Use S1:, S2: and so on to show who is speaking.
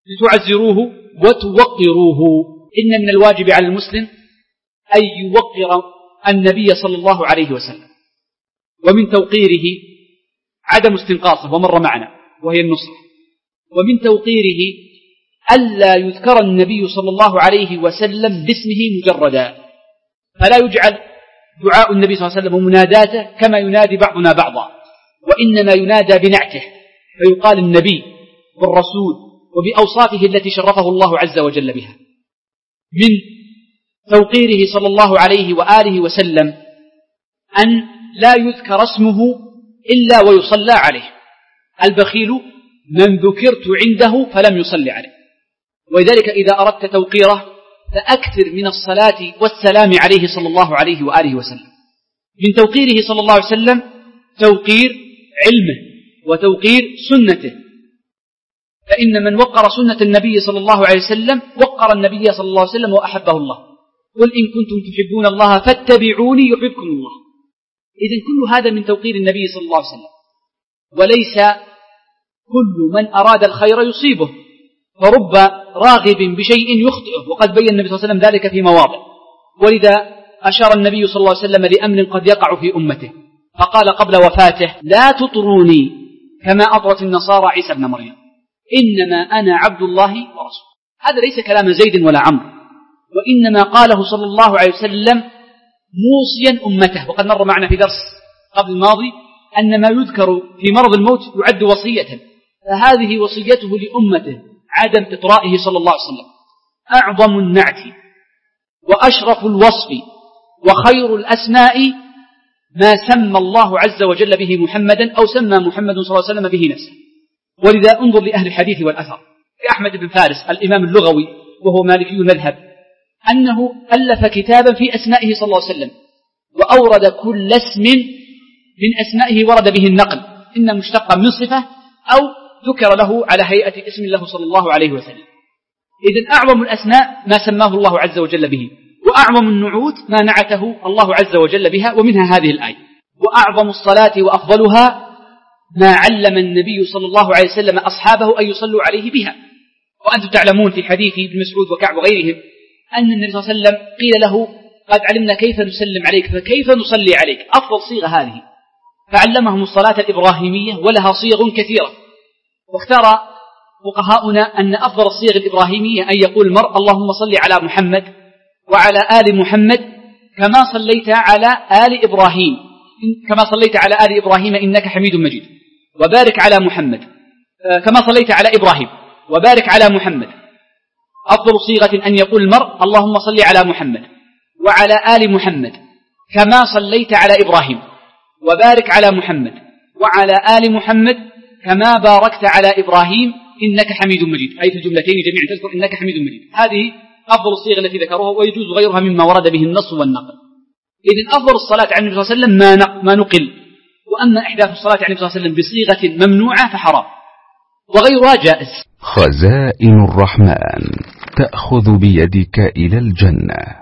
S1: لتعزروه وتوقروه. إن من الواجب على المسلم أن يوقر النبي صلى الله عليه وسلم، ومن توقيره عدم استنقاصه ومر معنا وهي النصرة، ومن توقيره ألا يذكر النبي صلى الله عليه وسلم باسمه مجردا، فلا يجعل دعاء النبي صلى الله عليه وسلم ومناداته كما ينادي بعضنا بعضا، وإنما ينادى بنعته، فيقال النبي والرسول وبأوصافه التي شرفه الله عز وجل بها. من توقيره صلى الله عليه وآله وسلم أن لا يذكر اسمه إلا ويصلى عليه. البخيل من ذكرت عنده فلم يصلي عليه، ولذلك إذا أردت توقيره فأكثر من الصلاة والسلام عليه صلى الله عليه وآله وسلم. من توقيره صلى الله عليه وسلم توقير علمه وتوقير سنته، فإن من وقر سنة النبي صلى الله عليه وسلم وقر النبي صلى الله عليه وسلم وأحبه الله. قل إن كنتم تحبون الله فاتبعوني يحبكم الله. إذن كل هذا من توقير النبي صلى الله عليه وسلم، وليس كل من أراد الخير يصيبه، فرب راغب بشيء يخطئه، وقد بين النبي صلى الله عليه وسلم ذلك في مواضع. ولذا أشار النبي صلى الله عليه وسلم لأمر قد يقع في أمته، فقال قبل وفاته: لا تطروني كما أطرت النصارى عيسى ابن مريم، إنما أنا عبد الله ورسوله. هذا ليس كلام زيد ولا عمرو، وإنما قاله صلى الله عليه وسلم موصيا أمته. وقد مر معنا في درس قبل الماضي أن ما يذكر في مرض الموت يعد وصية، فهذه وصيته لأمته عدم إطرائه صلى الله عليه وسلم. أعظم النعت وأشرف الوصف وخير الأسماء ما سمى الله عز وجل به محمدا، أو سمى محمد صلى الله عليه وسلم به نفسه. ولذا انظر لأهل الحديث والأثر كأحمد بن فارس الإمام اللغوي وهو مالكي المذهب، أنه ألف كتابا في أسمائه صلى الله عليه وسلم، وأورد كل اسم من أسمائه ورد به النقل، إن مشتقا من صفة أو ذكر له على هيئة اسم له صلى الله عليه وسلم. إذن أعظم الأسماء ما سماه الله عز وجل به، وأعظم النعوت ما نعته الله عز وجل بها، ومنها هذه الآية. وأعظم الصلاة وأفضلها ما علم النبي صلى الله عليه وسلم أصحابه أن يصلوا عليه بها. وأنتم تعلمون في حديث ابن مسعود وكعب وغيرهم أن النبي صلى الله عليه وسلم قيل له: قد علمنا كيف نسلم عليك فكيف نصلي عليك؟ أفضل صيغة هذه، فعلمهم الصلاة الإبراهيمية ولها صيغ كثيرة. واختار فقهاؤنا أن أفضل الصيغ الإبراهيمية أن يقول المرء: اللهم صل على محمد وعلى آل محمد كما صليت على آل إبراهيم، كما صليت على آل إبراهيم إنك حميد مجيد، وبارك على محمد كما صليت على إبراهيم وبارك على محمد. أفضل صيغة أن يقول المرء: اللهم صل على محمد وعلى آل محمد كما صليت على إبراهيم وبارك على محمد وعلى آل محمد كما باركت على إبراهيم إنك حميد مجيد، أي في الجملتين جميعا تذكر إنك حميد مجيد. هذه أفضل الصيغ التي ذكروها، ويجوز غيرها مما ورد به النص والنقل. إذن أفضل الصلاة على النبي صلى الله عليه وسلم ما نقل، وأما إحداث الصلاة على النبي صلى الله عليه وسلم بصيغة ممنوعة فحرام، وغيرها جائز.
S2: خزائن الرحمن تأخذ بيدك إلى الجنة.